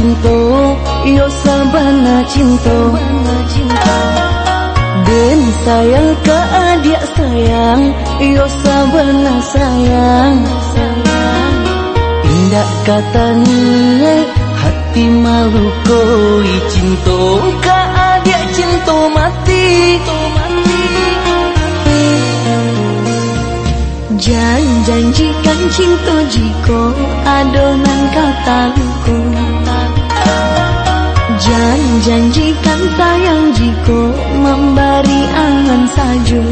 cinta, yo sabana cinta. Den sayang ke adik sayang, yo sabana sayang. Indah katanya hati malu koi cinta, ke adik cinta mati. Janjikan cinta jika adonan kataku. Janjikan sayang jika memberi angan saja.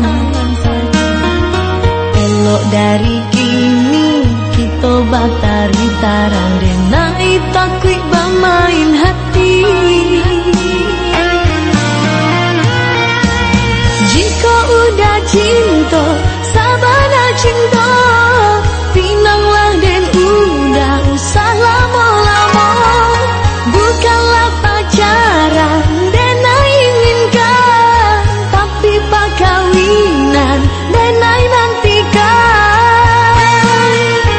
Elok dari kini kita batari tarang denai takwik bermain hati. Jika udah cinta sabana cinta, pinanglah dan udah usah lama-lama. Bukanlah pacaran dan inginkan, tapi perkawinan dan nantikan.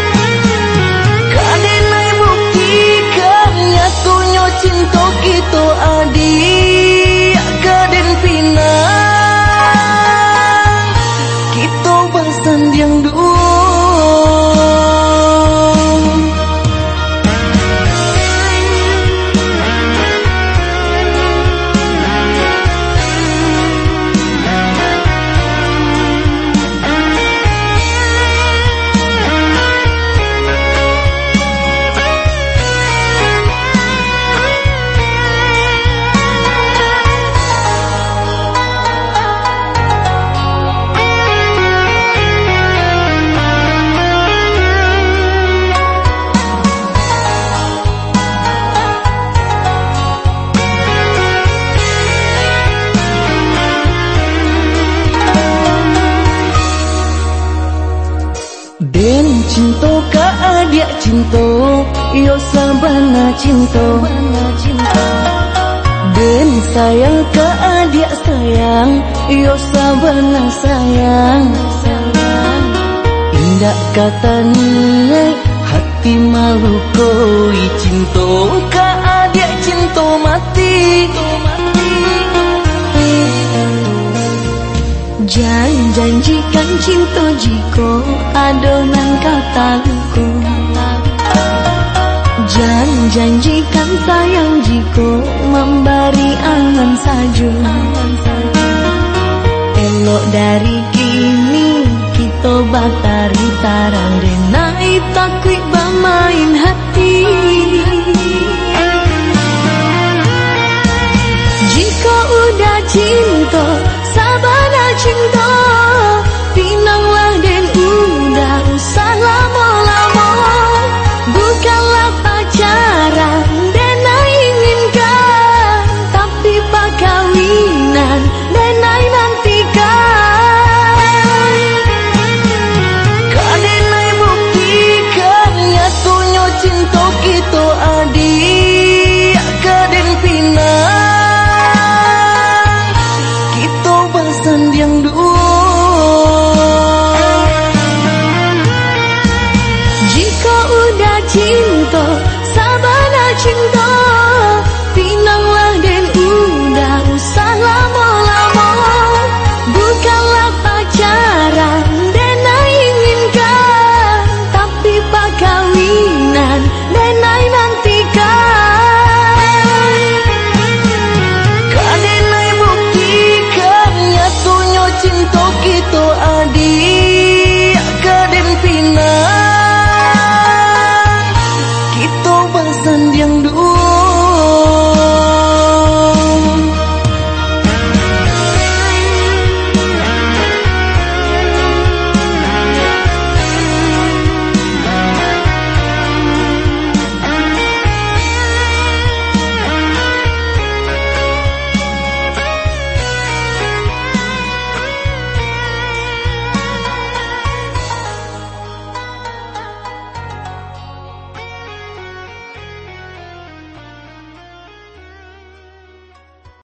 Kadenai buktikan nyatunya cinta kita adik, kaden pinang. Yang dulu den cinta ke adik cinta, yo sabana cinta. Den sayang ke adik sayang, yo sabana sayang. Indah katanya hati malu koi cinta, ke adik cinta mati. Janjikan cinta jika adonan kataku. Janjikan sayang jika memberi angan saja. Elok dari kini kita batari tarang denai takwik